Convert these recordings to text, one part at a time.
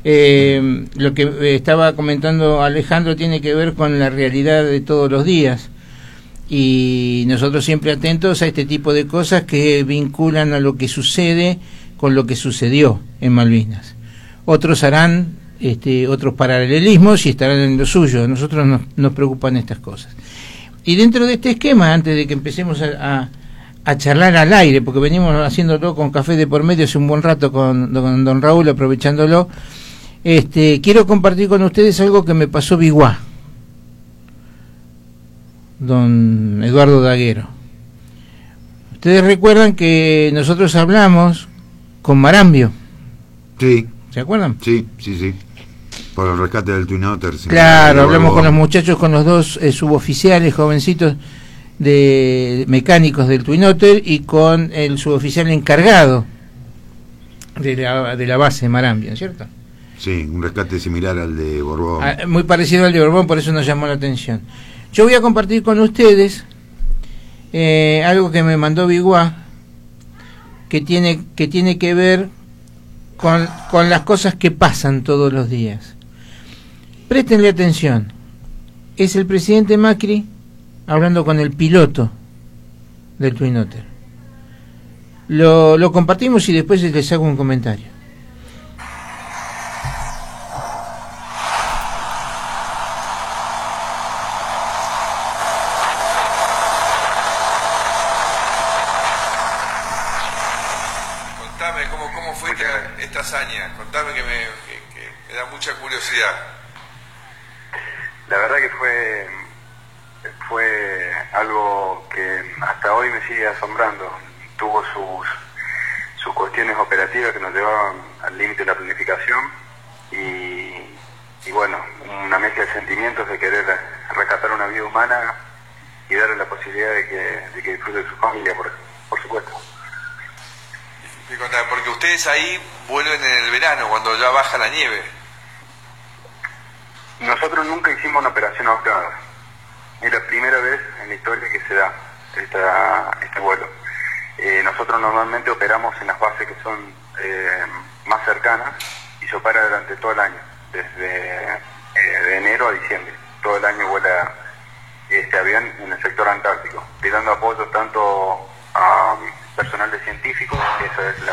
Lo que estaba comentando Alejandro tiene que ver con la realidad de todos los días, y nosotros siempre atentos a este tipo de cosas que vinculan a lo que sucede con lo que sucedió en Malvinas. Otros harán otros paralelismos y estarán en lo suyo. A nosotros nos preocupan estas cosas. Y dentro de este esquema, antes de que empecemos a charlar al aire, porque venimos haciéndolo con café de por medio hace un buen rato con don Raúl, aprovechándolo, quiero compartir con ustedes algo que me pasó Biguá, don Eduardo Daguero. Ustedes recuerdan que nosotros hablamos con Marambio. Sí. ¿Se acuerdan? Sí. Por el rescate del Twin Otter. Claro, hablamos con los muchachos, con los dos suboficiales jovencitos de mecánicos del Twin Otter y con el suboficial encargado de la base de Marambio, ¿cierto? Sí, un rescate similar al de Borbón. Muy parecido al de Borbón, por eso nos llamó la atención. Yo voy a compartir con ustedes algo que me mandó Biguá, que tiene que ver con las cosas que pasan todos los días. Préstenle atención. Es el presidente Macri hablando con el piloto del Twin Otter. Lo compartimos y después les hago un comentario. Contame cómo fue esta hazaña. Contame que me da mucha curiosidad. La verdad que fue algo que hasta hoy me sigue asombrando. Tuvo sus cuestiones operativas que nos llevaban al límite de la planificación y bueno, una mezcla de sentimientos de querer rescatar una vida humana y darle la posibilidad de que disfrute de su familia, por supuesto. Porque ustedes ahí vuelven en el verano, cuando ya baja la nieve. Nosotros nunca hicimos una operación ahorcada. Es la primera vez en la historia que se da este vuelo. Nosotros normalmente operamos en las bases que son más cercanas y se opera durante todo el año, desde de enero a diciembre. Todo el año vuela este avión en el sector antártico, pidiendo apoyo tanto a personal de científicos, que eso es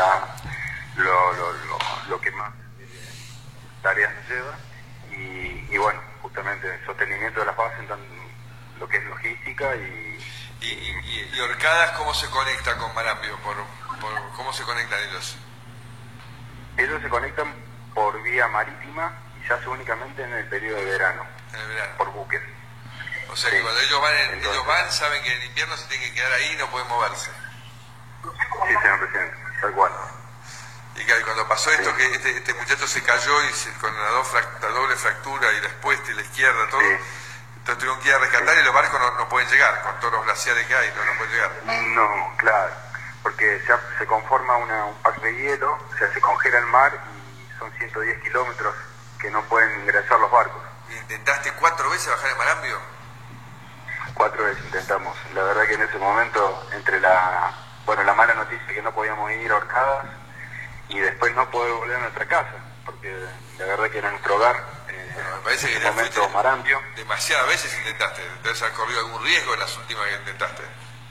lo que más tareas nos lleva, y bueno, justamente el sostenimiento de las bases, lo que es logística y Orcadas, ¿cómo se conecta con Marambio? ¿Cómo se conectan ellos? Ellos se conectan por vía marítima y se hace únicamente en el periodo de verano. En el verano. Por buques. O sea, sí, que cuando ellos van, saben que en invierno se tienen que quedar ahí y no pueden moverse. Sí, señor presidente, tal cual. Y claro, cuando pasó esto, que este muchacho se cayó con la doble fractura y la expuesta y la izquierda, todo, sí. Entonces tuvieron que ir a rescatar y los barcos no pueden llegar, con todos los glaciares que hay, no pueden llegar. No, claro, porque se conforma un pack de hielo, o sea, se congela el mar y son 110 kilómetros que no pueden ingresar los barcos. ¿Intentaste 4 veces bajar el Marambio? 4 veces intentamos. La verdad que en ese momento, entre la mala noticia que no podíamos ir a Orcadas y después no poder volver a nuestra casa, porque la verdad que era nuestro hogar. Me parece que en ese momento Marambio. Demasiadas veces intentaste. ¿Debes haber corrido algún riesgo en las últimas que intentaste?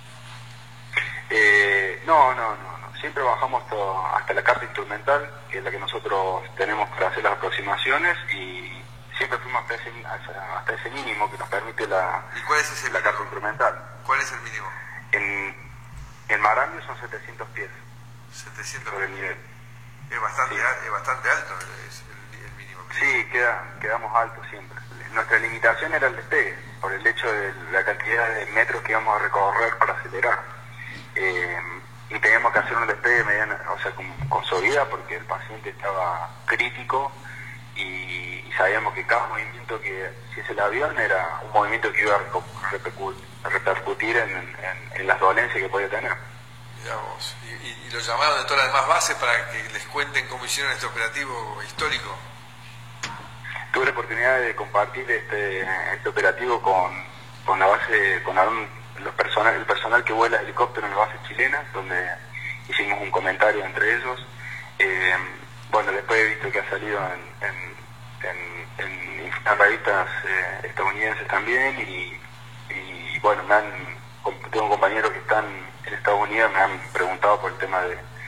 No. Siempre bajamos hasta la carta instrumental, que es la que nosotros tenemos para hacer las aproximaciones, y siempre fuimos hasta ese mínimo que nos permite ¿Y cuál es ese la carta instrumental? ¿Cuál es el mínimo? En Marambio son 700 pies. 700 sobre el nivel. Es bastante alto el mínimo. Sí, quedamos altos siempre. Nuestra limitación era el despegue, por el hecho de la cantidad de metros que íbamos a recorrer para acelerar. Y teníamos que hacer un despegue con suavidad, porque el paciente estaba crítico y sabíamos que cada movimiento que hiciese el avión era un movimiento que iba a repercutir en las dolencias que podía tener. Digamos, y los llamaron de todas las demás bases para que les cuenten cómo hicieron este operativo histórico. Tuve la oportunidad de compartir este operativo con la base, con el personal que vuela helicóptero en la base chilena, donde hicimos un comentario entre ellos. bueno, después he visto que ha salido en revistas estadounidenses también y bueno, tengo compañeros que están en Estados Unidos, me han preguntado por el tema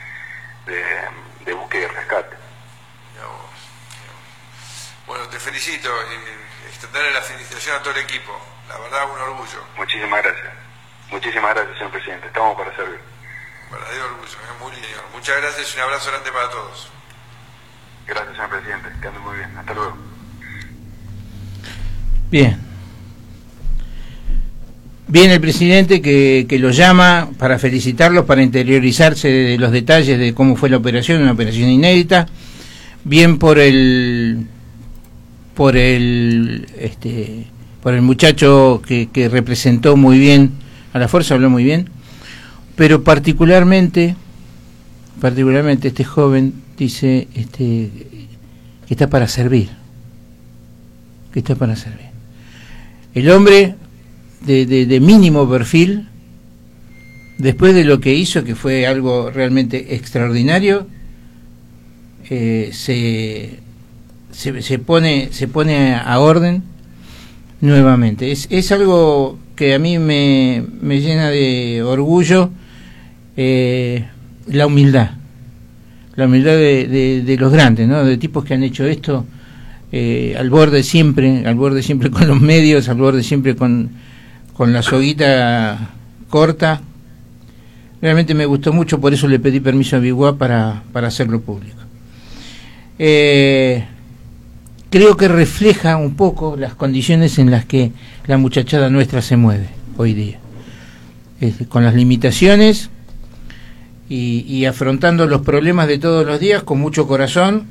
de búsqueda y rescate. Bueno, te felicito y extenderle la felicitación a todo el equipo. La verdad, un orgullo. Muchísimas gracias, señor presidente. Estamos para servir. Un verdadero orgullo, muy lindo. Muchas gracias y un abrazo grande para todos. Gracias, señor presidente. Que anden muy bien. Hasta luego. Bien. Bien el presidente que lo llama para felicitarlos, para interiorizarse de los detalles de cómo fue la operación, una operación inédita. Bien por el muchacho que representó muy bien a la fuerza, habló muy bien, pero particularmente este joven dice que está para servir, el hombre de mínimo perfil, después de lo que hizo, que fue algo realmente extraordinario, se pone a orden nuevamente. Es algo que a mí me llena de orgullo, la humildad de los grandes, ¿no? De tipos que han hecho esto al borde siempre con los medios, al borde siempre con la soguita corta. Realmente me gustó mucho, por eso le pedí permiso a Biguá para hacerlo público. Creo que refleja un poco las condiciones en las que la muchachada nuestra se mueve hoy día, con las limitaciones y afrontando los problemas de todos los días con mucho corazón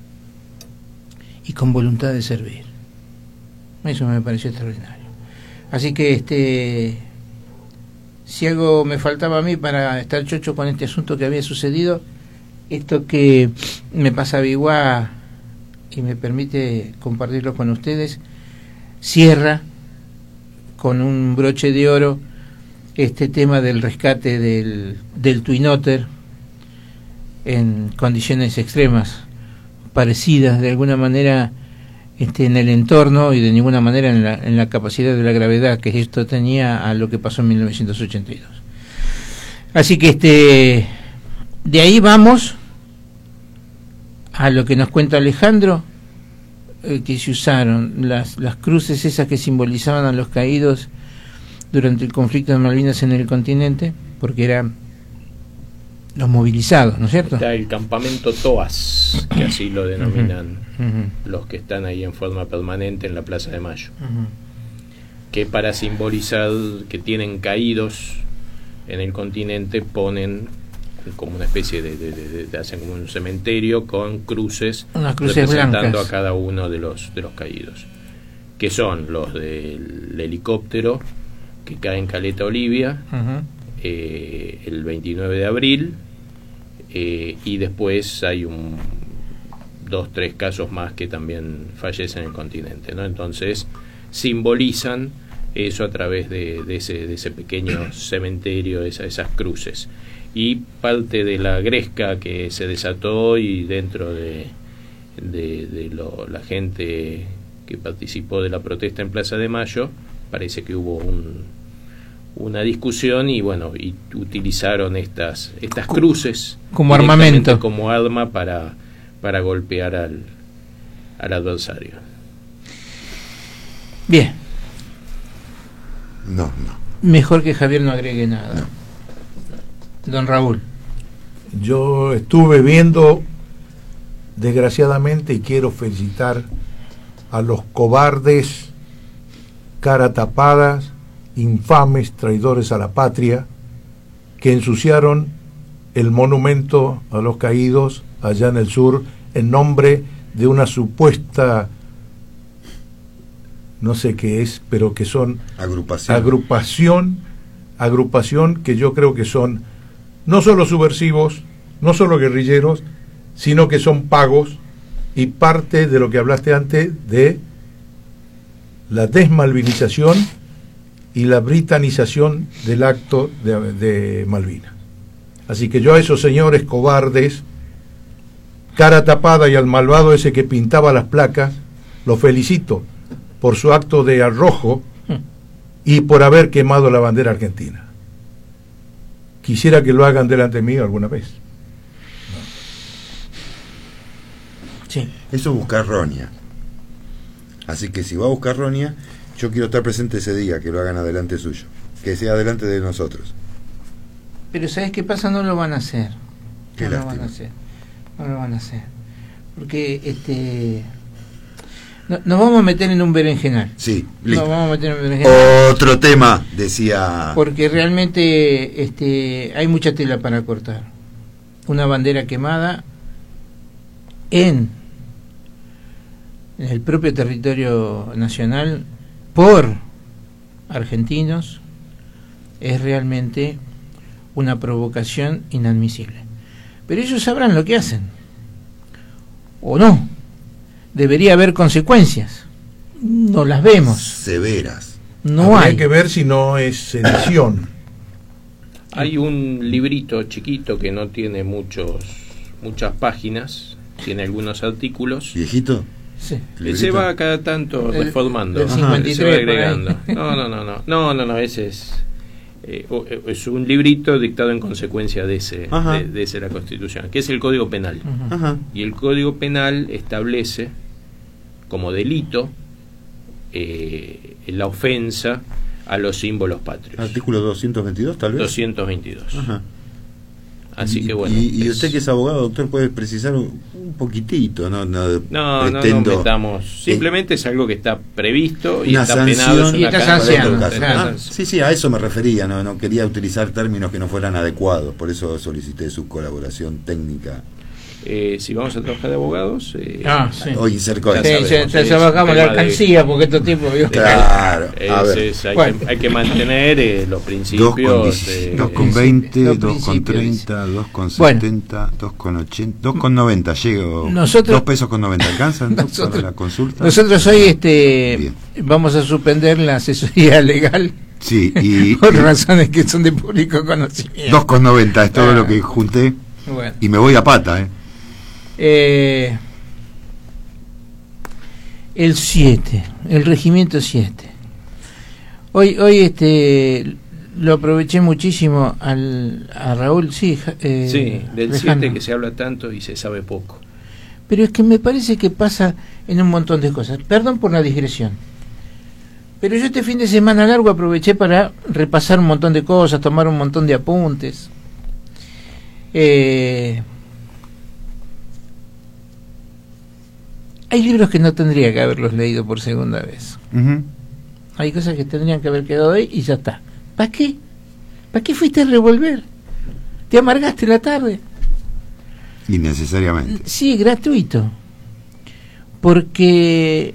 y con voluntad de servir. Eso me pareció extraordinario. Así que si algo me faltaba a mí para estar chocho con este asunto que había sucedido, esto que me pasa a Biguá y me permite compartirlo con ustedes, cierra con un broche de oro este tema del rescate del Twin Otter en condiciones extremas, parecidas de alguna manera en el entorno y de ninguna manera en la capacidad de la gravedad que esto tenía a lo que pasó en 1982. Así que de ahí vamos a lo que nos cuenta Alejandro, que se usaron las cruces esas que simbolizaban a los caídos durante el conflicto de Malvinas en el continente, porque eran los movilizados, ¿no es cierto? Está el campamento Toas, que así lo denominan los que están ahí en forma permanente en la Plaza de Mayo, que para simbolizar que tienen caídos en el continente ponen como una especie de hacen como un cementerio con cruces, representando blancas a cada uno de los caídos, que son los del helicóptero que cae en Caleta Olivia el 29 de abril, y después hay 2-3 casos más que también fallecen en el continente, ¿no? Entonces simbolizan eso a través de ese pequeño cementerio, esas cruces. Y parte de la gresca que se desató y dentro de la gente que participó de la protesta en Plaza de Mayo, parece que hubo una discusión y utilizaron estas cruces como armamento, como arma para golpear al adversario. Bien. No. Mejor que Javier no agregue nada. No. Don Raúl. Yo estuve viendo, desgraciadamente, y quiero felicitar a los cobardes, cara tapadas, infames, traidores a la patria, que ensuciaron el monumento a los caídos allá en el sur en nombre de una supuesta, no sé qué es, pero que son agrupación que yo creo que son no solo subversivos, no solo guerrilleros, sino que son pagos y parte de lo que hablaste antes de la desmalvinización y la britanización del acto de Malvinas. Así que yo a esos señores cobardes cara tapada y al malvado ese que pintaba las placas, lo felicito por su acto de arrojo y por haber quemado la bandera argentina. Quisiera que lo hagan delante mío alguna vez. Sí. Eso es buscar roña. Así que si va a buscar roña, yo quiero estar presente ese día, que lo hagan adelante suyo, que sea adelante de nosotros. Pero ¿sabes qué pasa? No lo van a hacer. Qué No lo lástima. van a hacer. No lo van a hacer. Porque nos vamos a meter en un berenjenal. Sí, listo. Nos vamos a meter en un berenjenal. Otro tema, decía... Porque realmente hay mucha tela para cortar. Una bandera quemada en el propio territorio nacional por argentinos es realmente una provocación inadmisible. Pero ellos sabrán lo que hacen. O no. Debería haber consecuencias. No las vemos. Severas. No Habría hay. que ver si no es sedición. Hay un librito chiquito que no tiene muchas páginas, tiene algunos artículos. ¿Viejito? Sí. Se va cada tanto Del- reformando, del 53 se va por ahí. agregando. No, ese es un librito dictado en consecuencia de ese la Constitución, que es el Código Penal. Ujú. Ajá. Y el Código Penal establece como delito la ofensa a los símbolos patrios. Artículo 222, tal vez. 222. Ajá. Así que bueno. Y usted que es abogado, doctor, puede precisar un poquitito, no metamos. Simplemente es algo que está previsto y una está sanción, penado. Es y una está carta de sancionado, conducta. claro. Sí, a eso me refería, no quería utilizar términos que no fueran adecuados, por eso solicité su colaboración técnica. Si vamos a trabajar de abogados, Sí. Hoy cerco Ya de Sí, sabemos, ya es bajamos un la tema de- alcancía porque estos tipos... Claro, a ver. Hay que mantener los principios. 2,20, los 2,30, 2,70, 2,80, 2,90, llego. Nosotros- 2 pesos con 90, ¿alcanzan Nosotros- para la consulta? Nosotros hoy Bien. vamos a suspender la asesoría legal Sí, y por razones que son de público conocimiento. 2,90 es todo lo que junté Bueno. y me voy a pata, El 7, el regimiento 7. Hoy lo aproveché muchísimo a Raúl, sí, Sí, del Alejandro. 7 que se habla tanto y se sabe poco. Pero es que me parece que pasa en un montón de cosas. Perdón por la digresión. Pero yo este fin de semana largo aproveché para repasar un montón de cosas, tomar un montón de apuntes. Hay libros que no tendría que haberlos leído por segunda vez. Ujú. Hay cosas que tendrían que haber quedado ahí y ya está. ¿Para qué? ¿Para qué fuiste a revolver? ¿Te amargaste la tarde? Innecesariamente. Sí, gratuito. Porque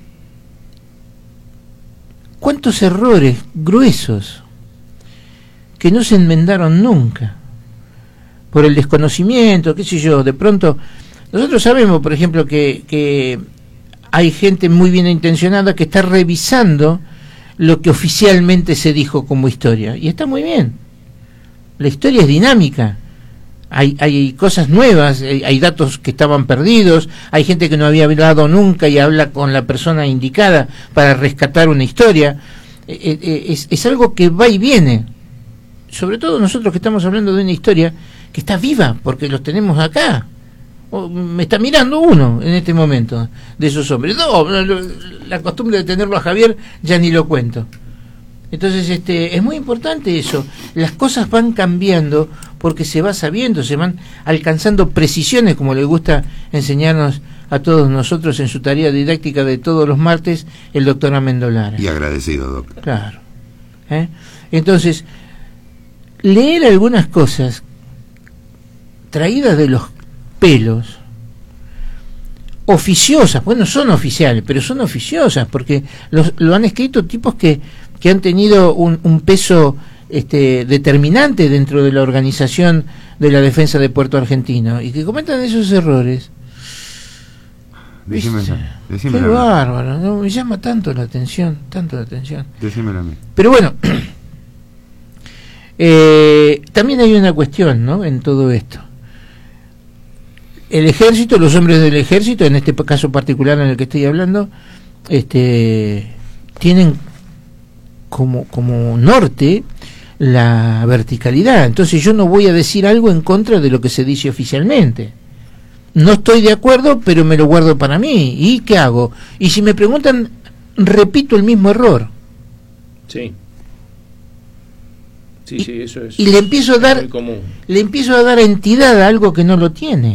cuántos errores gruesos que no se enmendaron nunca por el desconocimiento, qué sé yo. De pronto nosotros sabemos, por ejemplo, que hay gente muy bien intencionada que está revisando lo que oficialmente se dijo como historia, y está muy bien. La historia es dinámica. Hay cosas nuevas, hay datos que estaban perdidos, hay gente que no había hablado nunca y habla con la persona indicada para rescatar una historia. Es algo que va y viene. Sobre todo nosotros que estamos hablando de una historia que está viva, porque los tenemos acá. Me está mirando uno en este momento de esos hombres. No, la costumbre de tenerlo a Javier ya ni lo cuento. Entonces es muy importante eso. Las cosas van cambiando porque se va sabiendo, se van alcanzando precisiones, como le gusta enseñarnos a todos nosotros en su tarea didáctica de todos los martes el doctor Amendolara. Y agradecido, doctor. Claro. Entonces, leer algunas cosas traídas de los pelos, oficiosas, bueno, son oficiales, pero son oficiosas porque lo han escrito tipos que han tenido un peso determinante dentro de la organización de la defensa de Puerto Argentino y que cometan esos errores. Decímelo Qué a mí. bárbaro, ¿no? Me llama tanto la atención. Decímelo a mí. Pero bueno, también hay una cuestión, ¿no?, en todo esto. el ejército, los hombres del ejército, en este caso particular en el que estoy hablando, tienen como norte la verticalidad. Entonces yo no voy a decir algo en contra de lo que se dice oficialmente. No estoy de acuerdo, pero me lo guardo para mí. ¿Y qué hago? Y si me preguntan, repito el mismo error. Sí. Sí, eso es. Y le empiezo a dar, entidad a algo que no lo tiene.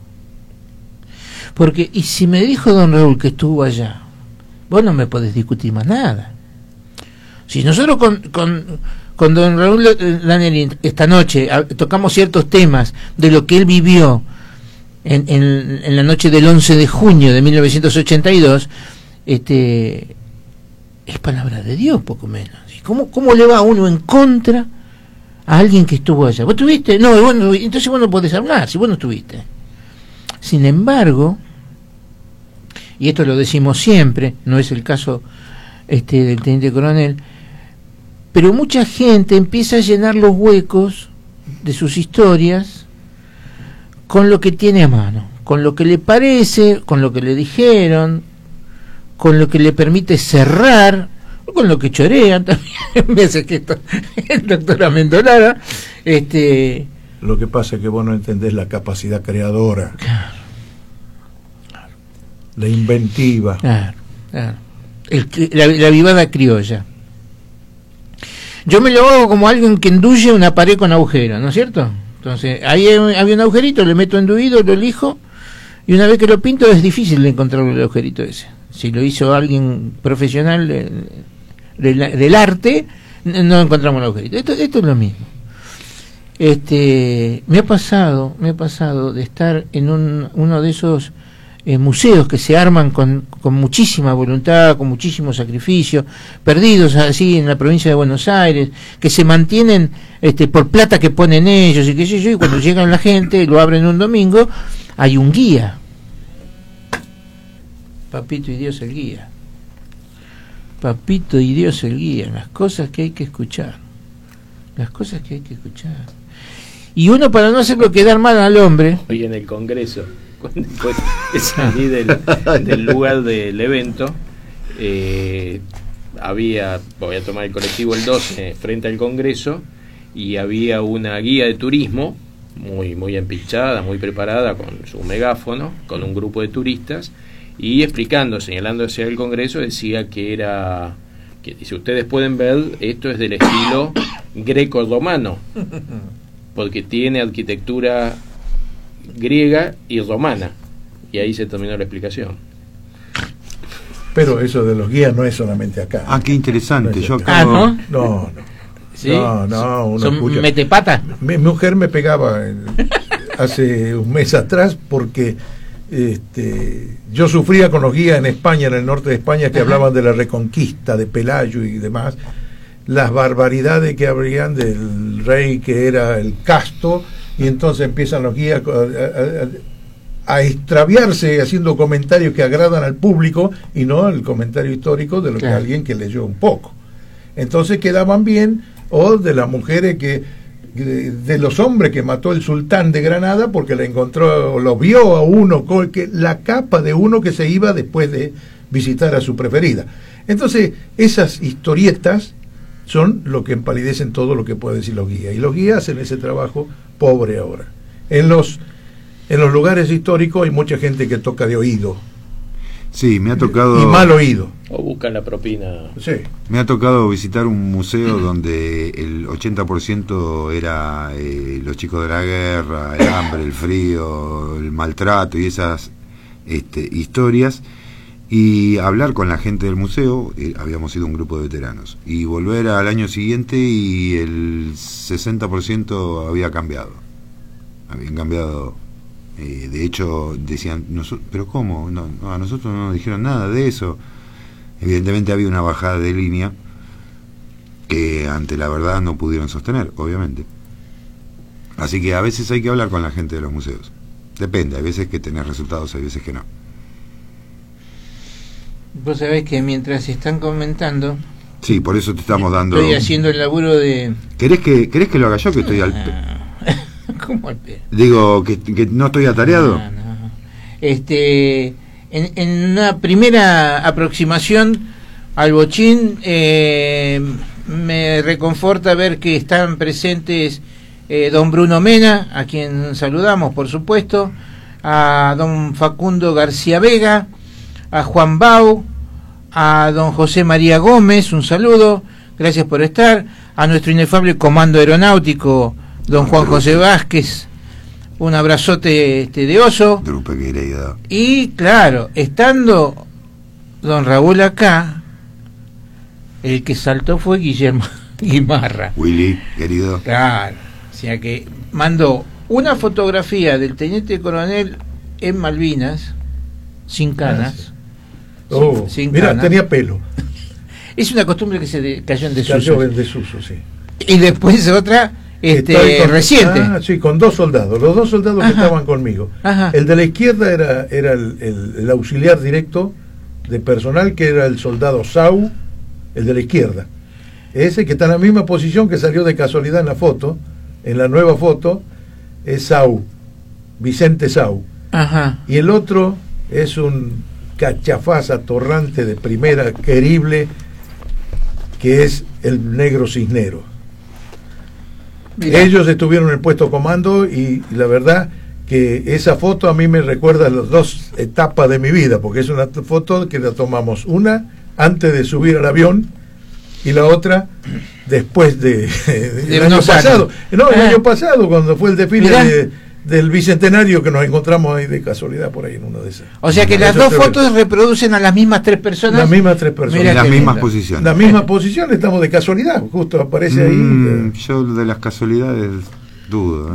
Porque, y si me dijo don Raúl que estuvo allá, vos no me podés discutir más nada. Si nosotros con don Raúl Laneri esta noche tocamos ciertos temas de lo que él vivió en la noche del 11 de junio de 1982, es palabra de Dios, poco menos. ¿Cómo le va a uno en contra a alguien que estuvo allá? ¿Vos estuviste? No, bueno, entonces vos no podés hablar, si vos no estuviste. Sin embargo, y esto lo decimos siempre, no es el caso del teniente coronel, pero mucha gente empieza a llenar los huecos de sus historias con lo que tiene a mano, con lo que le parece, con lo que le dijeron, con lo que le permite cerrar, o con lo que chorean también. Me hace que esto, el doctor Amendolara. Lo que pasa es que vos no entendés la capacidad creadora, Claro. la inventiva. Claro. La vivada criolla. Yo me lo hago como alguien que enduye una pared con agujero, ¿no es cierto? Entonces, ahí había un agujerito, le meto enduido, lo elijo, y una vez que lo pinto es difícil de encontrar el agujerito ese. Si lo hizo alguien profesional del arte, no encontramos el agujerito. Esto es lo mismo. Me ha pasado de estar en uno de esos museos que se arman con muchísima voluntad, con muchísimo sacrificio, perdidos así en la provincia de Buenos Aires, que se mantienen por plata que ponen ellos y qué sé yo, y cuando llegan la gente, lo abren un domingo, hay un guía. Papito y Dios el guía. Papito y Dios el guía. Las cosas que hay que escuchar. Y uno, para no hacerlo quedar mal al hombre... Hoy en el Congreso, cuando salí del lugar del evento, voy a tomar el colectivo el 12 frente al Congreso, y había una guía de turismo muy empilchada, muy preparada, con su megáfono, con un grupo de turistas, y explicando, señalando hacia el Congreso, decía que si ustedes pueden ver, esto es del estilo greco-romano, porque tiene arquitectura griega y romana, y ahí se terminó la explicación. Pero eso de los guías no es solamente acá. Ah, qué interesante. No es yo acá. acabo... No. ¿Sí? No, uno ¿Son escucha. metepata? Mi mujer me pegaba hace un mes atrás porque yo sufría con los guías en España, en el norte de España, que hablaban de la reconquista de Pelayo y demás, las barbaridades que habrían del rey que era el casto, y entonces empiezan los guías a extraviarse haciendo comentarios que agradan al público y no el comentario histórico de lo que alguien que leyó un poco. Entonces quedaban bien, o de las mujeres de los hombres que mató el sultán de Granada porque le encontró, o lo vio a uno, la capa de uno que se iba después de visitar a su preferida. Entonces esas historietas son lo que empalidecen todo lo que pueden decir los guías, y los guías hacen ese trabajo pobre ahora. En los lugares históricos hay mucha gente que toca de oído. Sí, me ha tocado... Y mal oído. O buscan la propina. Sí. Me ha tocado visitar un museo donde el 80% era los chicos de la guerra, el hambre, el frío, el maltrato y esas historias, y hablar con la gente del museo. Habíamos sido un grupo de veteranos, y volver al año siguiente y el 60% había cambiado. Habían cambiado. De hecho decían, pero ¿cómo? No, a nosotros no nos dijeron nada de eso. Evidentemente había una bajada de línea que ante la verdad no pudieron sostener, obviamente. Así que a veces hay que hablar con la gente de los museos. Depende, hay veces que tenés resultados, hay veces que no. Vos sabés que mientras están comentando... Sí, por eso te estamos dando... Estoy haciendo el laburo de... ¿Querés que lo haga yo, que estoy al... ¿Cómo al pedo? Digo, que no estoy atareado? No. En una primera aproximación al bochín, me reconforta ver que están presentes don Bruno Mena, a quien saludamos por supuesto, a don Facundo García Vega, a Juan Bau, a don José María Gómez, un saludo, gracias por estar, a nuestro inefable comando aeronáutico, don Juan José Vázquez, un abrazote de oso. Y claro, estando don Raúl acá, el que saltó fue Guillermo Guimarra. Willy, querido. Claro, o sea que mandó una fotografía del teniente coronel en Malvinas, sin canas. Sin mira, canas. Tenía pelo. Es una costumbre que se cayó en desuso. Cayó en desuso, sí. Y después otra reciente. Sí, con 2 soldados, los 2 soldados que estaban conmigo. Ajá. El de la izquierda era el auxiliar directo de personal, que era el soldado Sau, el de la izquierda. Ese que está en la misma posición, que salió de casualidad en la foto, en la nueva foto, es Sau, Vicente Sau. Ajá. Y el otro es un cachafaz atorrante de primera, querible, que es el negro Cisnero. Mira. Ellos estuvieron en el puesto comando y la verdad que esa foto a mí me recuerda las 2 etapas de mi vida, porque es una foto que la tomamos, una antes de subir al avión y la otra después del año pasado. No, el año pasado, cuando fue el desfile del bicentenario, que nos encontramos ahí de casualidad por ahí en uno de esas. O sea que las 2 fotos reproducen a las mismas 3 personas. Las mismas 3 personas. En las mismas posiciones. Las mismas posiciones, estamos de casualidad, justo aparece ahí. Yo de las casualidades dudo.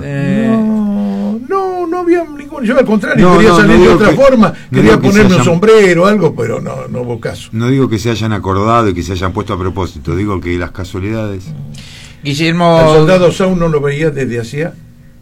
No había ningún. Yo al contrario, quería salir de otra forma, quería ponerme un sombrero o algo, pero no hubo caso. No digo que se hayan acordado y que se hayan puesto a propósito, digo que las casualidades. Guillermo. Al soldado Sau no lo veía desde hacía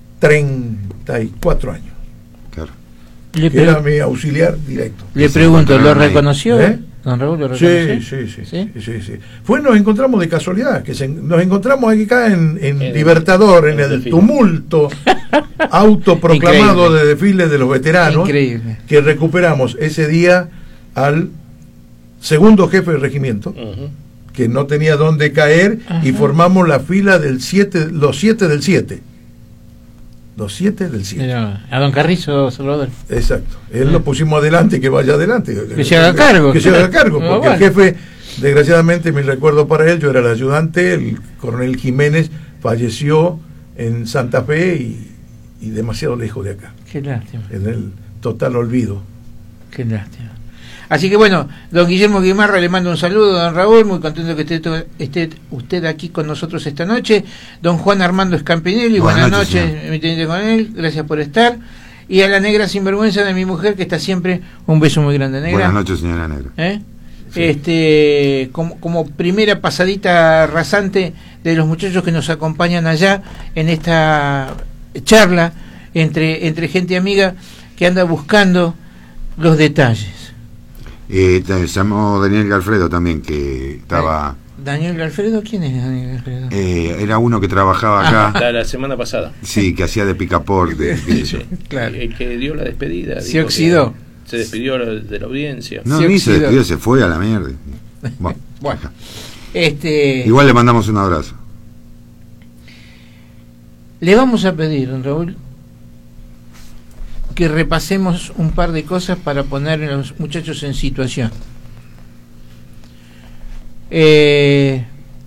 34 años. Claro. Era mi auxiliar directo. Le pregunto, ¿lo reconoció? ¿Don Raúl lo reconoció? Sí. Nos encontramos de casualidad, nos encontramos acá en Libertador, en el tumulto autoproclamado increíble. De desfile de los veteranos. Increíble. Que recuperamos ese día al segundo jefe del regimiento, que no tenía dónde caer, y formamos la fila del 7, los 7 del 7. Los 7 del 7. A don Carrizo Salvador. Exacto. Él lo pusimos adelante, que vaya adelante. Que se haga cargo. Que se haga cargo, porque el jefe, desgraciadamente, mi recuerdo para él, yo era el ayudante, el coronel Jiménez falleció en Santa Fe y demasiado lejos de acá. Qué lástima. En el total olvido. Qué lástima. Así que bueno, don Guillermo Guimarra le mando un saludo, don Raúl, muy contento que esté usted aquí con nosotros esta noche. Don Juan Armando Scampinelli, buenas noches, mi teniente coronel, gracias por estar. Y a la negra sinvergüenza de mi mujer, que está siempre, un beso muy grande, negra. Buenas noches, señora negra. Sí. Como primera pasadita rasante de los muchachos que nos acompañan allá en esta charla entre gente amiga que anda buscando los detalles. Se llamó Daniel Galfredo también, que estaba... ¿Daniel Galfredo? ¿Quién es Daniel Galfredo? Era uno que trabajaba acá. La semana pasada. Sí, que hacía de picaporte. Sí. Claro. Que dio la despedida. Se oxidó. Se despidió de la audiencia. No, ni se despidió, se fue a la mierda. Bueno. Igual le mandamos un abrazo. Le vamos a pedir, don Raúl, que repasemos un par de cosas para poner a los muchachos en situación. El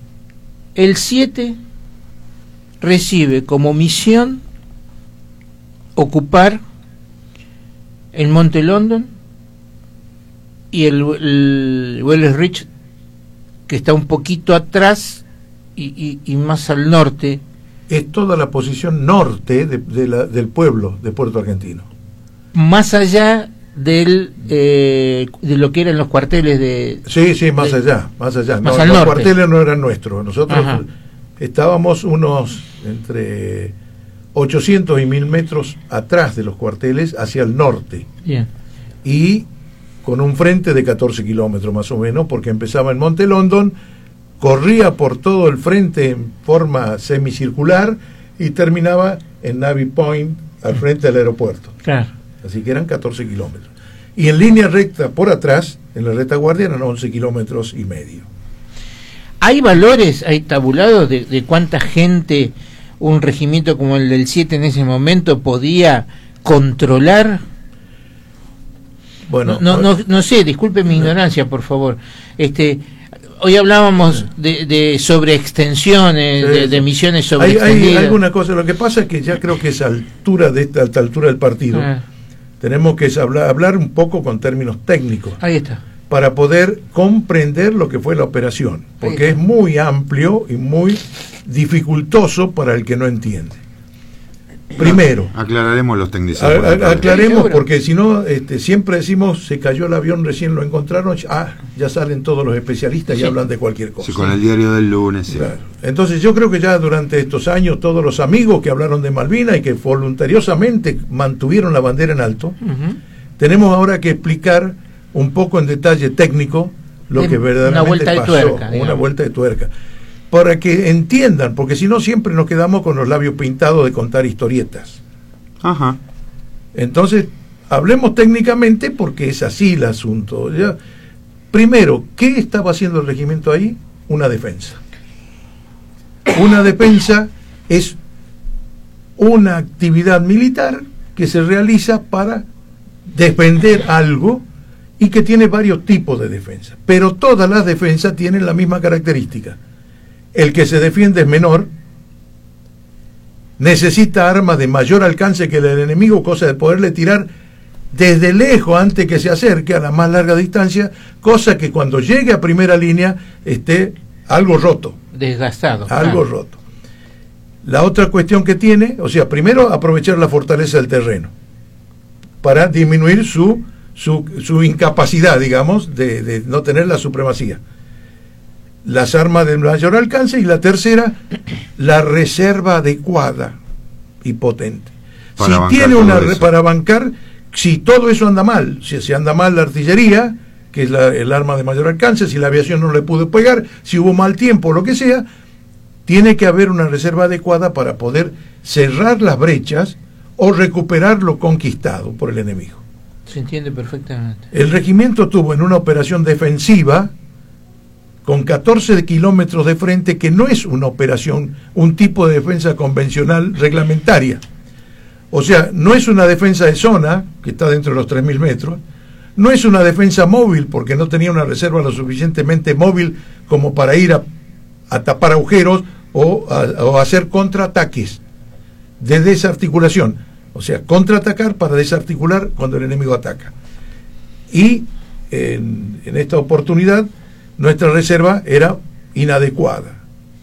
7 recibe como misión ocupar el Monte London y el Wells Ridge, que está un poquito atrás y más al norte. Es toda la posición norte del pueblo de Puerto Argentino. Más allá de lo que eran los cuarteles de... Sí, más allá. Más al norte. Los cuarteles no eran nuestros. Nosotros estábamos unos entre 800 y 1000 metros atrás de los cuarteles, hacia el norte. Bien. Y con un frente de 14 kilómetros más o menos, porque empezaba en Monte London, corría por todo el frente en forma semicircular y terminaba en Navy Point, al frente del aeropuerto. Claro. así que eran 14 kilómetros. Y en línea recta por atrás, en la retaguardia, eran 11 kilómetros y medio. ¿Hay valores, hay tabulados de cuánta gente un regimiento como el del 7 en ese momento podía controlar? Bueno, no sé, disculpe mi ignorancia, por favor. Hoy hablábamos de sobreextensiones, de misiones sobreextendidas. Hay alguna cosa, lo que pasa es que ya creo que esta altura del partido, tenemos que hablar un poco con términos técnicos. Ahí está. Para poder comprender lo que fue la operación, porque es muy amplio y muy dificultoso para el que no entiende. Primero, aclararemos los técnicos. Aclaremos, porque si no, siempre decimos, se cayó el avión, recién lo encontraron, ya salen todos los especialistas y hablan de cualquier cosa. Sí, con el diario del lunes. Sí. Claro. Entonces yo creo que ya durante estos años todos los amigos que hablaron de Malvinas y que voluntariosamente mantuvieron la bandera en alto, tenemos ahora que explicar un poco en detalle técnico lo que verdaderamente pasó, una vuelta de tuerca, para que entiendan, porque si no siempre nos quedamos con los labios pintados de contar historietas. Ajá. Entonces, hablemos técnicamente porque es así el asunto. ¿Ya? Primero, ¿qué estaba haciendo el regimiento ahí? Una defensa. Una defensa es una actividad militar que se realiza para defender algo y que tiene varios tipos de defensa. Pero todas las defensas tienen la misma característica. El que se defiende es menor, necesita armas de mayor alcance que el enemigo, cosa de poderle tirar desde lejos antes que se acerque a la más larga distancia, cosa que cuando llegue a primera línea esté algo roto. Desgastado. Algo roto. La otra cuestión que tiene, o sea, primero aprovechar la fortaleza del terreno para disminuir su incapacidad, digamos, de no tener la supremacía. Las armas de mayor alcance, y la tercera, la reserva adecuada y potente. Para bancar, si todo eso anda mal, si anda mal la artillería, que es el arma de mayor alcance, si la aviación no le pudo pegar, si hubo mal tiempo, lo que sea, tiene que haber una reserva adecuada para poder cerrar las brechas o recuperar lo conquistado por el enemigo. Se entiende perfectamente. El regimiento tuvo en una operación defensiva con 14 kilómetros de frente, que no es una operación, un tipo de defensa convencional reglamentaria. O sea, no es una defensa de zona, que está dentro de los 3.000 metros, no es una defensa móvil, porque no tenía una reserva lo suficientemente móvil como para ir a tapar agujeros o hacer contraataques de desarticulación. O sea, contraatacar para desarticular cuando el enemigo ataca. Y en esta oportunidad, nuestra reserva era inadecuada.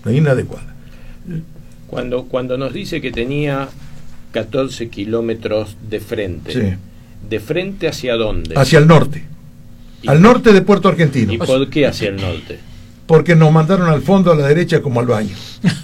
Cuando nos dice que tenía 14 kilómetros de frente, sí. ¿De frente hacia dónde? Hacia el norte, al norte de Puerto Argentino. ¿Y por qué hacia el norte? Porque nos mandaron al fondo, a la derecha, como al baño.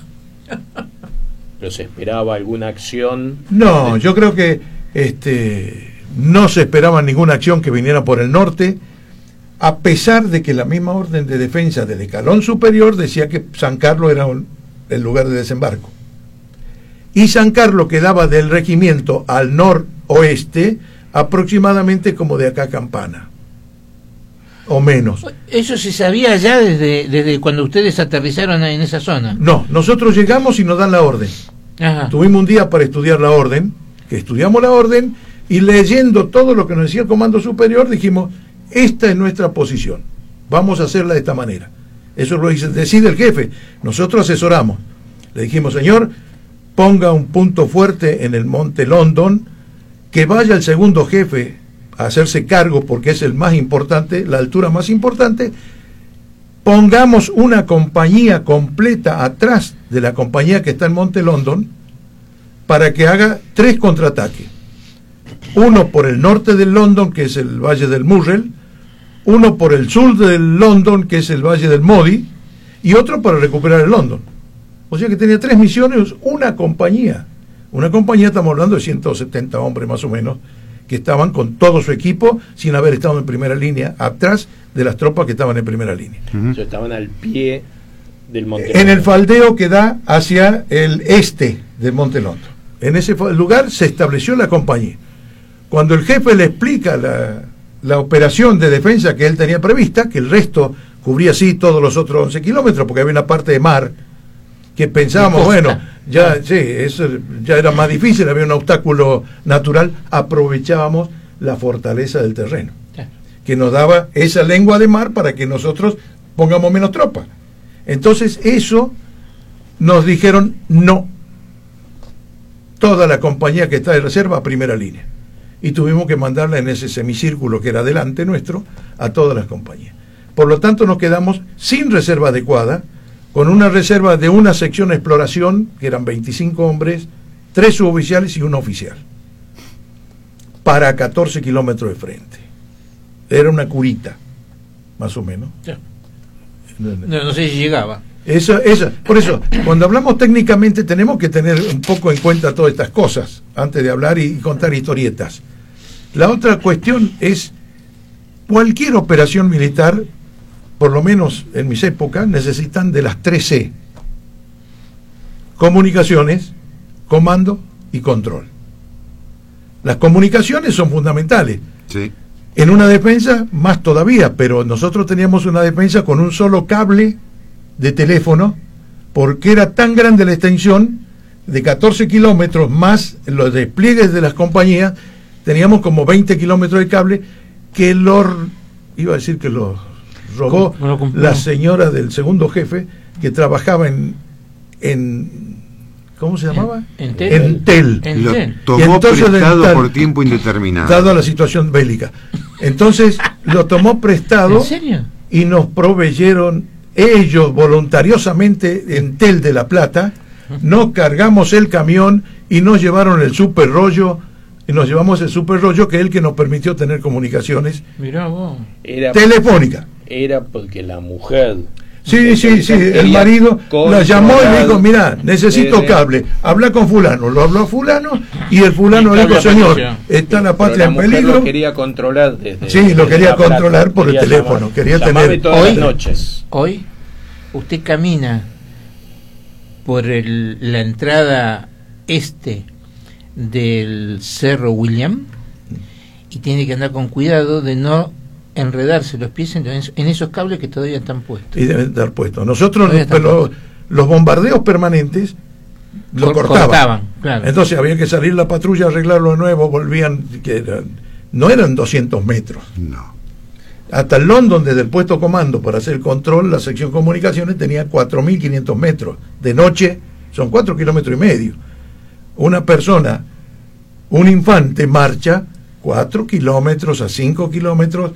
¿Pero se esperaba alguna acción? No, yo creo que no se esperaba ninguna acción que viniera por el norte, a pesar de que la misma orden de defensa del escalón superior decía que San Carlos era el lugar de desembarco. Y San Carlos quedaba del regimiento al noroeste, aproximadamente como de acá a Campana, o menos. ¿Eso se sabía ya desde cuando ustedes aterrizaron en esa zona? No, nosotros llegamos y nos dan la orden. Ajá. Tuvimos un día para estudiar la orden, que estudiamos la orden, y leyendo todo lo que nos decía el Comando Superior, dijimos, esta es nuestra posición, vamos a hacerla de esta manera. Eso lo decide el jefe, nosotros asesoramos. Le dijimos, señor, ponga un punto fuerte en el Monte London, que vaya el segundo jefe a hacerse cargo, porque es el más importante, la altura más importante. Pongamos una compañía completa atrás de la compañía que está en Monte London, para que haga 3 contraataques. Uno por el norte del London, que es el Valle del Murrell, uno por el sur del London, que es el Valle del Modi, y otro para recuperar el London. O sea que tenía 3 misiones, una compañía. Una compañía, estamos hablando de 170 hombres más o menos, que estaban con todo su equipo, sin haber estado en primera línea, atrás de las tropas que estaban en primera línea. O sea, estaban al pie del Monte London. En el faldeo que da hacia el este del Monte London. En ese lugar se estableció la compañía. cuando el jefe le explica la operación de defensa que él tenía prevista, que el resto cubría así todos los otros 11 kilómetros, porque había una parte de mar que pensábamos, bueno, ya sí, eso ya era más difícil, había un obstáculo natural, aprovechábamos la fortaleza del terreno, que nos daba esa lengua de mar para que nosotros pongamos menos tropas. Entonces eso nos dijeron no, toda la compañía que está de reserva a primera línea, y tuvimos que mandarla en ese semicírculo que era delante nuestro a todas las compañías. Por lo tanto nos quedamos sin reserva adecuada, con una reserva de una sección de exploración, que eran 25 hombres, 3 suboficiales y un oficial, para 14 kilómetros de frente. Era una curita, más o menos. Ya. No sé si llegaba. Por eso, cuando hablamos técnicamente tenemos que tener un poco en cuenta todas estas cosas, antes de hablar y contar historietas. La otra cuestión es, cualquier operación militar, por lo menos en mis épocas, necesitan de las 3 C: comunicaciones, comando y control. Las comunicaciones son fundamentales. Sí. En una defensa, más todavía, pero nosotros teníamos una defensa con un solo cable de teléfono, porque era tan grande la extensión, de 14 kilómetros más los despliegues de las compañías, teníamos como 20 kilómetros de cable, que iba a decir que lo robó la señora del segundo jefe, que trabajaba en ¿cómo se llamaba? Entel. Lo tomó prestado por tiempo indeterminado, dado la situación bélica. Entonces lo tomó prestado. ¿En serio? Y nos proveyeron ellos voluntariosamente, Entel de La Plata, nos cargamos el camión y nos llevaron el super rollo, y nos llevamos el super rollo, que es el que nos permitió tener comunicaciones. Mirá vos. Telefónica. Era porque la mujer... Sí, el marido la llamó y le dijo, mirá, necesito cable, habla con fulano, lo habló a fulano, y el fulano le dijo, señor, está la patria en peligro. Lo quería controlar desde... Sí, lo quería controlar por el teléfono, quería tener... Todas las noches. Hoy, usted camina por la entrada este del Cerro William, y tiene que andar con cuidado de no enredarse los pies en esos cables que todavía están puestos. Y deben estar puestos. Nosotros los bombardeos permanentes lo cortaban. Claro. Entonces había que salir la patrulla, arreglarlo de nuevo, volvían, no eran 200 metros. No. Hasta el London, desde el puesto comando para hacer el control, la sección comunicaciones tenía 4.500 metros. De noche son 4 kilómetros y medio. Una persona, un infante, marcha 4 kilómetros a 5 kilómetros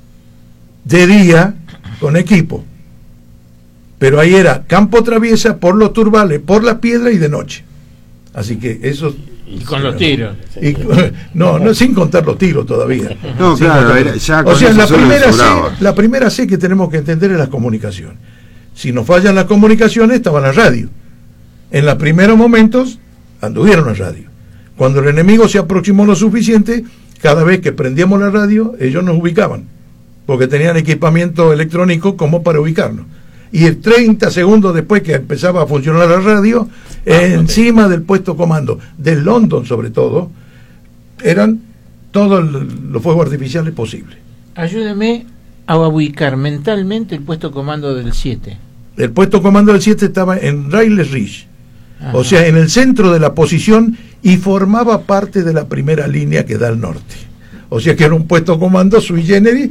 de día con equipo, pero ahí era campo traviesa, por los turbales, por la piedra, y de noche. Así que eso... Y con los tiros. No, sin contar los tiros todavía. No, claro, ya con o sea, eso la primera C que tenemos que entender es las comunicaciones. Si nos fallan las comunicaciones, estaba la radio. En los primeros momentos anduvieron la radio. Cuando el enemigo se aproximó lo suficiente, cada vez que prendíamos la radio, ellos nos ubicaban, porque tenían equipamiento electrónico como para ubicarnos. Y 30 segundos después que empezaba a funcionar la radio, encima del puesto comando, del London sobre todo, eran todos los fuegos artificiales posibles. Ayúdeme a ubicar mentalmente el puesto comando del 7. El puesto comando del 7 estaba en Rayleigh Ridge. Ajá. O sea, en el centro de la posición, y formaba parte de la primera línea que da al norte. O sea que era un puesto comando sui generis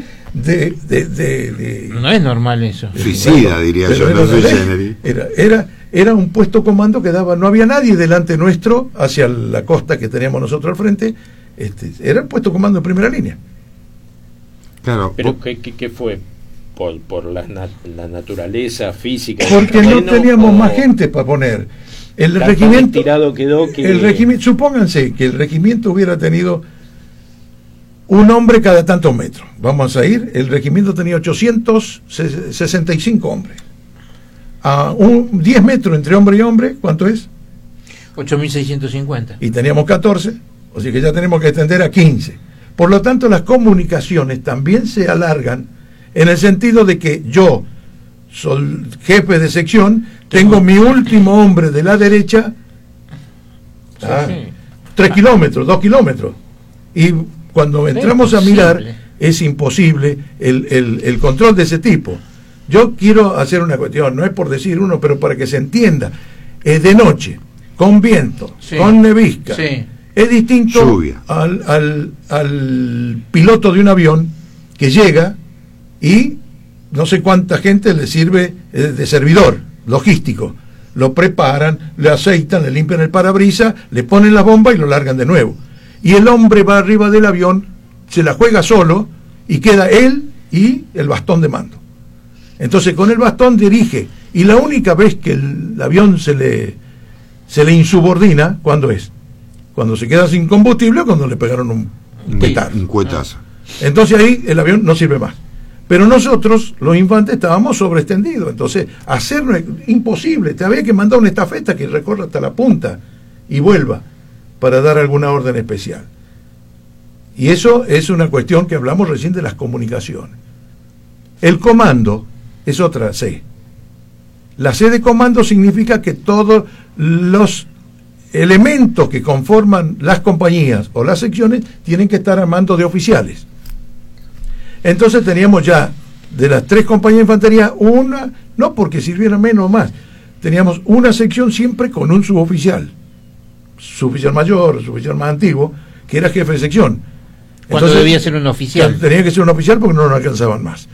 No es normal eso. Suicida, diría yo, no sui generis. Era un puesto comando que daba, no había nadie delante nuestro, hacia la costa que teníamos nosotros al frente, era el puesto comando de primera línea. Claro. ¿Pero qué fue? ¿Por la naturaleza física? Porque no teníamos más gente para poner. El regimiento tirado quedó que... El regimiento, supónganse que el regimiento hubiera tenido un hombre cada tantos metros. Vamos a ir, el regimiento tenía 865 hombres. A 10 metros entre hombre y hombre, ¿cuánto es? 8.650. Y teníamos 14, o sea que ya tenemos que extender a 15. Por lo tanto, las comunicaciones también se alargan, en el sentido de que yo soy jefe de sección, tengo mi último hombre de la derecha, 3 kilómetros, 2 kilómetros, Y cuando entramos a mirar, es imposible el control de ese tipo. Yo quiero hacer una cuestión, no es por decir uno, pero para que se entienda. Es de noche, con viento, con nevisca. Es distinto al piloto de un avión que llega y no sé cuánta gente le sirve de servidor logístico. Lo preparan, le aceitan, le limpian el parabrisas, le ponen la bomba y lo largan de nuevo. Y el hombre va arriba del avión, se la juega solo y queda él y el bastón de mando. Entonces con el bastón dirige, y la única vez que el avión se le insubordina, ¿cuándo es? Cuando se queda sin combustible o cuando le pegaron un cuetazo. Entonces ahí el avión no sirve más. Pero nosotros, los infantes, estábamos sobreextendidos. Entonces, hacerlo es imposible. Te había que mandar una estafeta que recorra hasta la punta y vuelva para dar alguna orden especial. Y eso es una cuestión que hablamos recién de las comunicaciones. El comando es otra C. La C de comando significa que todos los elementos que conforman las compañías o las secciones tienen que estar a mando de oficiales. Entonces teníamos ya de las 3 compañías de infantería una, no porque sirviera menos o más, teníamos una sección siempre con un suboficial, suboficial mayor, suboficial más antiguo, que era jefe de sección. Cuando debía ser un oficial. Tenía que ser un oficial porque no nos alcanzaban más.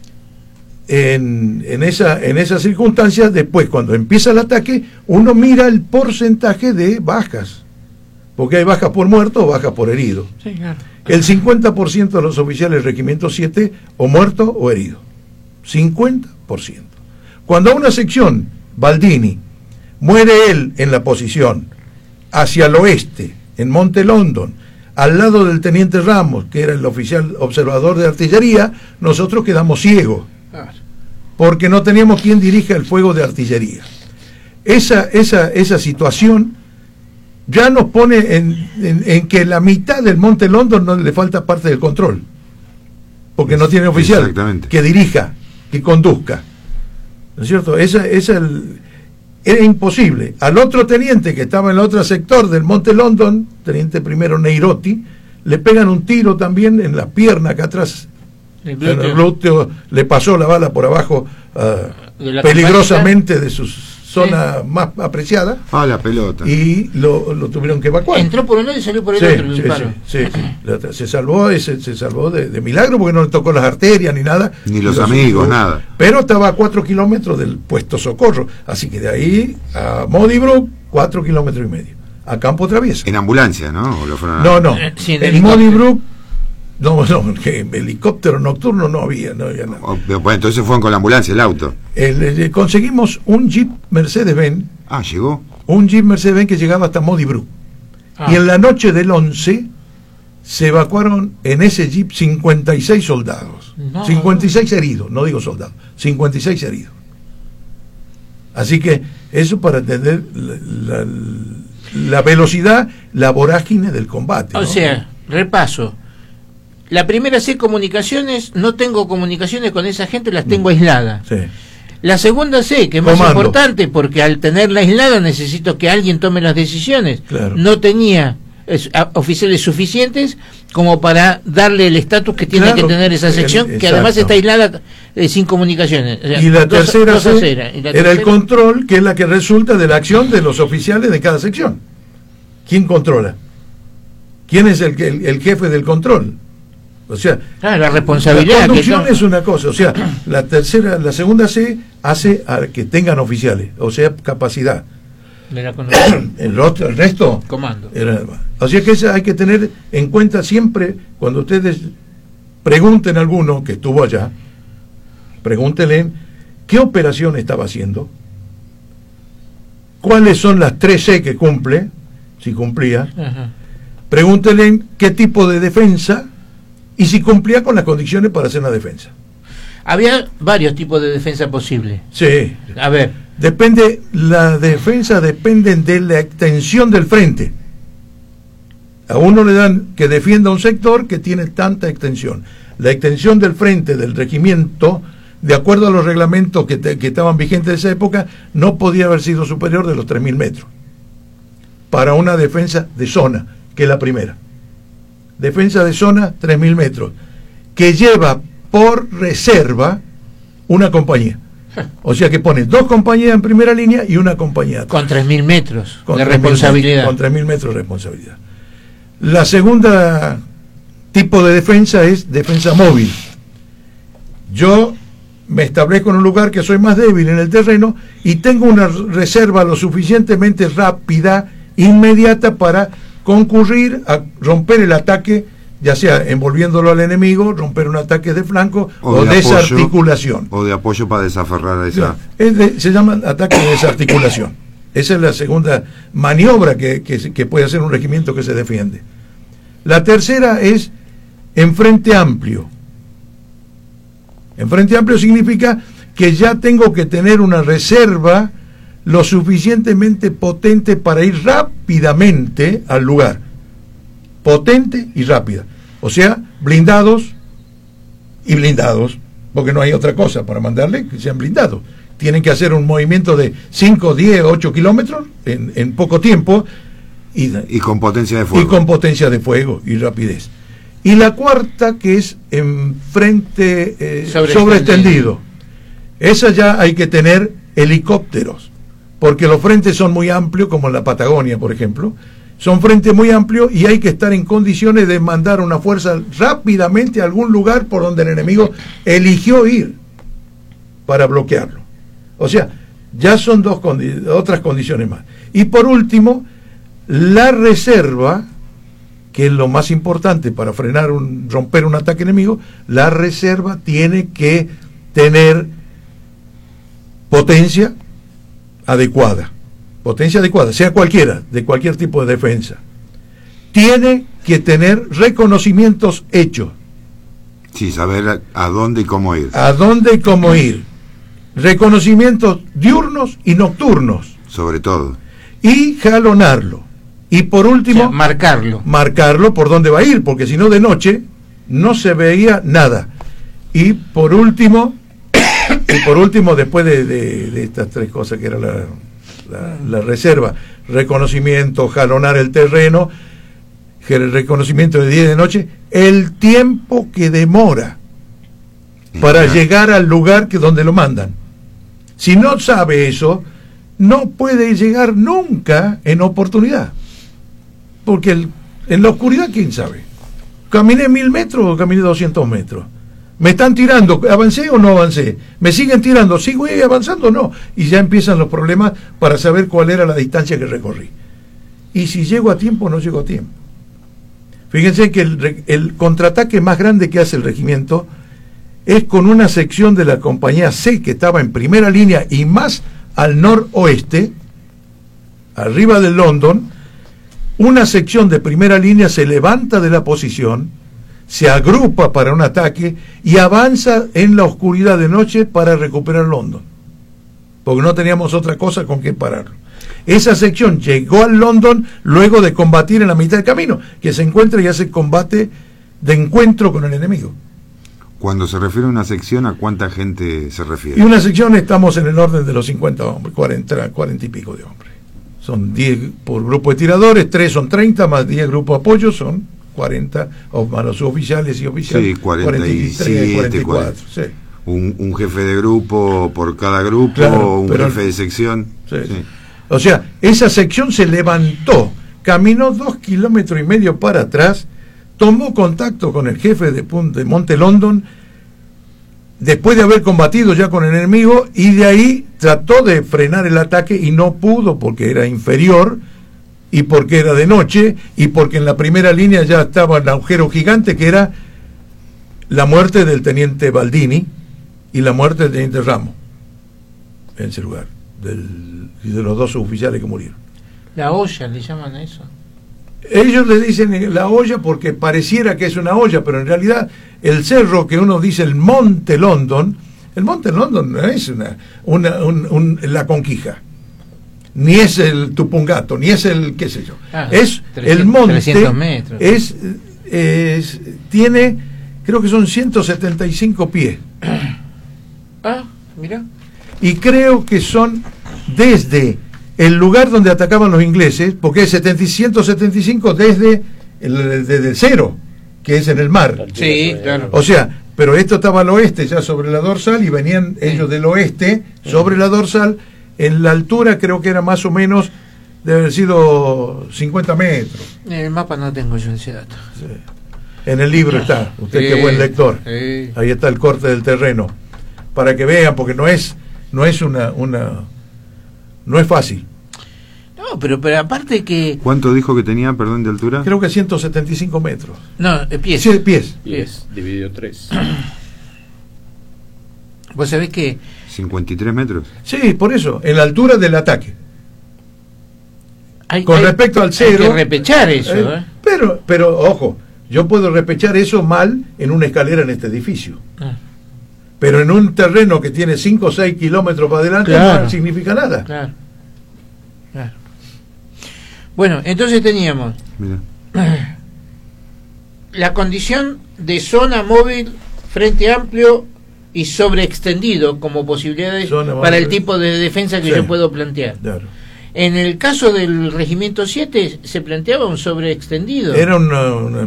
En esas circunstancias, después cuando empieza el ataque, uno mira el porcentaje de bajas, porque hay bajas por muerto o bajas por herido. Sí, claro. El 50% de los oficiales del Regimiento 7 o muerto o herido. 50%. Cuando a una sección, Baldini, muere él en la posición hacia el oeste, en Monte London, al lado del teniente Ramos, que era el oficial observador de artillería, nosotros quedamos ciegos, porque no teníamos quien dirija el fuego de artillería. Esa situación ya nos pone en que la mitad del Monte London no le falta parte del control, porque no tiene oficial que dirija, que conduzca, ¿no es cierto? Era imposible. Al otro teniente que estaba en el otro sector del Monte London, teniente primero Neirotti, le pegan un tiro también en la pierna acá atrás, en el glúteo, le pasó la bala por abajo peligrosamente de sus zona más apreciada. La pelota. Y lo tuvieron que evacuar. Entró por un lado y salió por el otro. Sí. Se salvó de milagro porque no le tocó las arterias ni nada. Ni los amigos, nada. Pero estaba a 4 kilómetros del puesto Socorro. Así que de ahí a Modibrook, 4 kilómetros y medio. A Campo Traviesa. En ambulancia, ¿no? No. En Modibrook, no, helicóptero nocturno no había nada. Bueno, entonces fueron con la ambulancia, el auto. Conseguimos un Jeep Mercedes-Benz. Llegó. Un Jeep Mercedes-Benz que llegaba hasta Modibrook. Y en la noche del 11 se evacuaron en ese Jeep 56 soldados. 56 heridos, no digo soldados, 56 heridos. Así que eso para entender la velocidad, la vorágine del combate. O sea, repaso. La primera C, comunicaciones, no tengo comunicaciones con esa gente, las tengo aisladas. Sí. La segunda C, que es más importante, porque al tenerla aislada necesito que alguien tome las decisiones. Claro. No tenía oficiales suficientes como para darle el estatus que tiene que tener esa sección, que además está aislada sin comunicaciones. O sea, y la tercera C era el control, que es la que resulta de la acción de los oficiales de cada sección. ¿Quién controla? ¿Quién es el jefe del control? O sea, la responsabilidad. La conducción es una cosa, o sea, la segunda C hace a que tengan oficiales, o sea, capacidad. El resto comando. O sea que eso hay que tener en cuenta siempre cuando ustedes pregunten a alguno que estuvo allá, pregúntenle qué operación estaba haciendo, cuáles son las 3 C que cumple, si cumplía. Ajá. Pregúntenle qué tipo de defensa y si cumplía con las condiciones para hacer una defensa. Había varios tipos de defensa posible. Sí. A ver. La defensa depende de la extensión del frente. A uno le dan que defienda un sector que tiene tanta extensión. La extensión del frente del regimiento, de acuerdo a los reglamentos que estaban vigentes en esa época, no podía haber sido superior de los 3.000 metros. Para una defensa de zona, que es la primera. defensa de zona 3.000 metros, que lleva por reserva una compañía. O sea que pone 2 compañías en primera línea y una compañía atrás. Con 3.000 metros Con de 3.000 responsabilidad. Con 3.000 metros de responsabilidad. La segunda tipo de defensa es defensa móvil. Yo me establezco en un lugar que soy más débil en el terreno y tengo una reserva lo suficientemente rápida, inmediata, para concurrir a romper el ataque, ya sea envolviéndolo al enemigo, romper un ataque de flanco o de desarticulación. O de apoyo para desaferrar a esa. Se llama ataque de desarticulación. Esa es la segunda maniobra que puede hacer un regimiento que se defiende. La tercera es en frente amplio. En frente amplio significa que ya tengo que tener una reserva lo suficientemente potente para ir rápidamente al lugar. Potente y rápida. O sea, blindados y blindados, porque no hay otra cosa para mandarle que sean blindados. Tienen que hacer un movimiento de 5, 10, 8 kilómetros en poco tiempo y con potencia de fuego. Y con potencia de fuego y rapidez. Y la cuarta, que es en frente sobreextendido. Esa ya hay que tener helicópteros, porque los frentes son muy amplios, como en la Patagonia, por ejemplo. Son frentes muy amplios y hay que estar en condiciones de mandar una fuerza rápidamente a algún lugar por donde el enemigo eligió ir para bloquearlo. O sea, ya son otras condiciones más. Y por último, la reserva, que es lo más importante para romper un ataque enemigo. La reserva tiene que tener potencia adecuada, sea cualquiera, de cualquier tipo de defensa. Tiene que tener reconocimientos hechos. Sí, saber a dónde y cómo ir. A dónde y cómo ir. Reconocimientos diurnos y nocturnos. Sobre todo. Y jalonarlo. Y por último, o sea, marcarlo por dónde va a ir, porque si no de noche no se veía nada. Y por último, después de estas 3 cosas que era la reserva, reconocimiento, jalonar el terreno, reconocimiento de día y de noche, el tiempo que demora para llegar al lugar donde lo mandan. Si no sabe eso, no puede llegar nunca en oportunidad. Porque en la oscuridad, ¿quién sabe? ¿Caminé 1000 metros o caminé 200 metros? ¿Me están tirando? ¿Avancé o no avancé? ¿Me siguen tirando? ¿Sigo avanzando o no? Y ya empiezan los problemas para saber cuál era la distancia que recorrí. Y si llego a tiempo o no llego a tiempo. Fíjense que el contraataque más grande que hace el regimiento es con una sección de la compañía C que estaba en primera línea y más al noroeste, arriba de London. Una sección de primera línea se levanta de la posición, se agrupa para un ataque y avanza en la oscuridad de noche para recuperar London, porque no teníamos otra cosa con que pararlo. Esa sección llegó al London luego de combatir en la mitad del camino, que se encuentra y hace combate de encuentro con el enemigo. Cuando se refiere a una sección, ¿a cuánta gente se refiere? Y una sección estamos en el orden de los 50 hombres, 40 y pico de hombres. Son 10 por grupo de tiradores, 3 son 30, más 10 grupos de apoyo, son 40, más los oficiales y oficiales. Sí, 43, 44. Sí. Un jefe de grupo por cada grupo, claro, un jefe de sección. Sí. Sí. O sea, esa sección se levantó, caminó 2,5 kilómetros para atrás, tomó contacto con el jefe de Monte London, después de haber combatido ya con el enemigo, y de ahí trató de frenar el ataque y no pudo porque era inferior y porque era de noche y porque en la primera línea ya estaba el agujero gigante que era la muerte del teniente Baldini y la muerte del teniente Ramos en ese lugar, y de los 2 oficiales que murieron. La olla le llaman a eso. Ellos le dicen la olla porque pareciera que es una olla, pero en realidad el cerro que uno dice el Monte London no es la Conquija, ni es el Tupungato, ni es el qué sé yo. Es 300, el monte, 300 metros. Tiene, creo que son 175 pies. Mira. Y creo que son desde el lugar donde atacaban los ingleses, porque es 175 desde el cero, que es en el mar. Sí, claro. O sea, pero esto estaba al oeste, ya sobre la dorsal, y venían ellos del oeste, sobre la dorsal, en la altura creo que era más o menos, debe haber sido 50 metros. En el mapa no tengo yo ese dato. Sí. En el libro está, usted que es buen lector. Sí. Ahí está el corte del terreno. Para que vean, porque no es no es fácil. No, pero aparte que... ¿Cuánto dijo que tenía, perdón, de altura? Creo que 175 metros. No, pies. Sí, pies. Dividido 3. Vos sabés que... 53 metros. Sí, por eso, en la altura del ataque. Con respecto al cero... Hay que repechar eso, ¿eh? Pero, ojo, yo puedo repechar eso mal en una escalera en este edificio. Pero en un terreno que tiene 5 o 6 kilómetros para adelante, claro, no significa nada. Claro. Bueno, entonces teníamos la condición de zona móvil, frente amplio y sobreextendido como posibilidades para el tipo de defensa que yo puedo plantear. Claro. En el caso del Regimiento 7 se planteaba un sobreextendido. Era una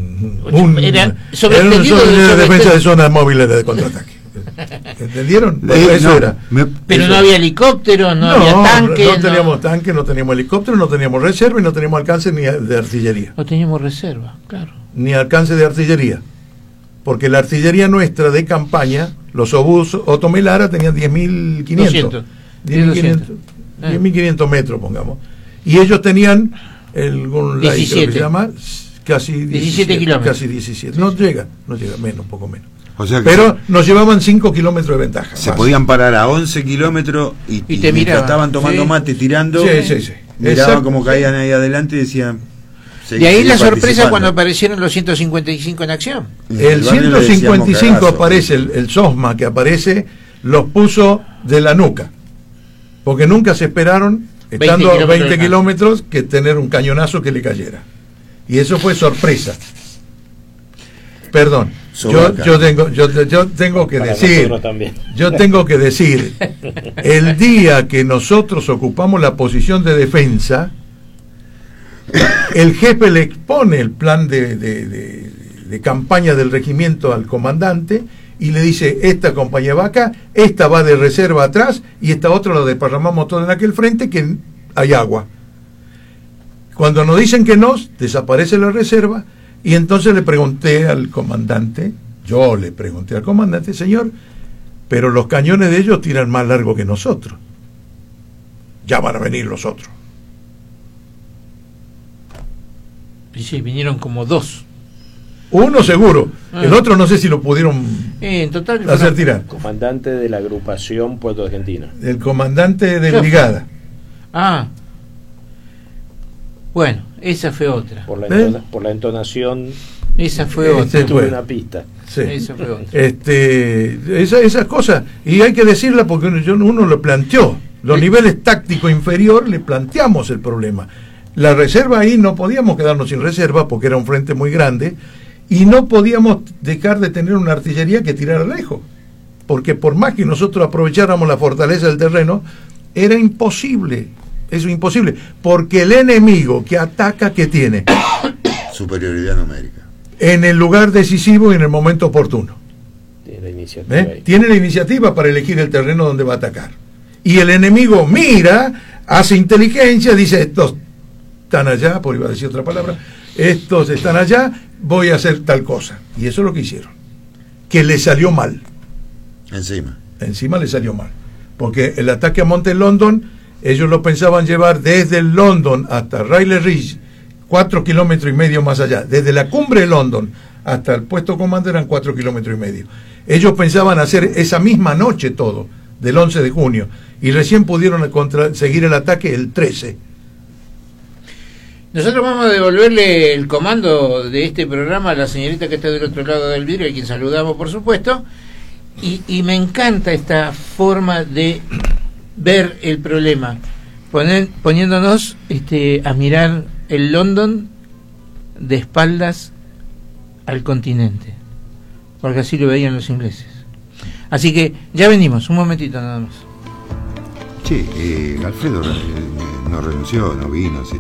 defensa de zonas móviles de contraataque. ¿Entendieron? Eso era. Pero no había helicóptero, no había tanque. No teníamos tanque, no teníamos helicóptero, no teníamos reserva y no teníamos alcance ni de artillería. No teníamos reserva, claro. Ni alcance de artillería. Porque la artillería nuestra de campaña, los obús Otto Melara tenían 10.500. 10.500 metros, pongamos. Y ellos tenían un 17. Que se llama casi 17 kilómetros. Casi 17. No llega, menos, poco menos. O sea que pero nos llevaban 5 kilómetros de ventaja. Se podían parar a 11 kilómetros y te miraban. Estaban tomando mate, tirando. Sí. Miraban como caían ahí adelante y decían. De ahí la sorpresa cuando aparecieron los 155 en acción. El 155 aparece, el SOSMA que aparece, los puso de la nuca. Porque nunca se esperaron, estando a 20 kilómetros, que tener un cañonazo que le cayera. Y eso fue sorpresa. Perdón, yo tengo que decir, el día que nosotros ocupamos la posición de defensa, el jefe le expone el plan de campaña del regimiento al comandante y le dice: esta compañía va acá, esta va de reserva atrás y esta otra la desparramamos todo en aquel frente que hay agua. Cuando nos dicen que no, desaparece la reserva. Y entonces le pregunté al comandante, señor, pero los cañones de ellos tiran más largo que nosotros. Ya van a venir los otros. Y sí, vinieron como 2. Uno seguro, el otro no sé si lo pudieron en total, hacer tirar. Comandante de la agrupación Puerto Argentina. El comandante de brigada. Bueno, esa fue otra. Por la entonación. Esa fue otra. Tuve una pista. Sí. Esa fue otra. Esas cosas. Y hay que decirla porque uno lo planteó. Los niveles tácticos inferior le planteamos el problema. La reserva ahí no podíamos quedarnos sin reserva porque era un frente muy grande. Y no podíamos dejar de tener una artillería que tirara lejos. Porque por más que nosotros aprovecháramos la fortaleza del terreno, era imposible. Eso es imposible, porque el enemigo que ataca, ¿qué tiene? Superioridad numérica. En el lugar decisivo y en el momento oportuno. Tiene la iniciativa para elegir el terreno donde va a atacar. Y el enemigo mira, hace inteligencia, dice: estos están allá, por iba a decir otra palabra, estos están allá, voy a hacer tal cosa. Y eso es lo que hicieron. Que le salió mal. Encima le salió mal. Porque el ataque a Monte London, ellos lo pensaban llevar desde el London hasta Railway Ridge, 4 kilómetros y medio más allá. Desde la cumbre de London hasta el puesto comando eran 4 kilómetros y medio. Ellos pensaban hacer esa misma noche todo, del 11 de junio, y recién pudieron seguir el ataque el 13. Nosotros vamos a devolverle el comando de este programa a la señorita que está del otro lado del vidrio, a quien saludamos, por supuesto, y me encanta esta forma de ver el problema, poniéndonos a mirar el London de espaldas al continente, porque así lo veían los ingleses. Así que ya venimos, un momentito nada más. Alfredo no renunció, no vino,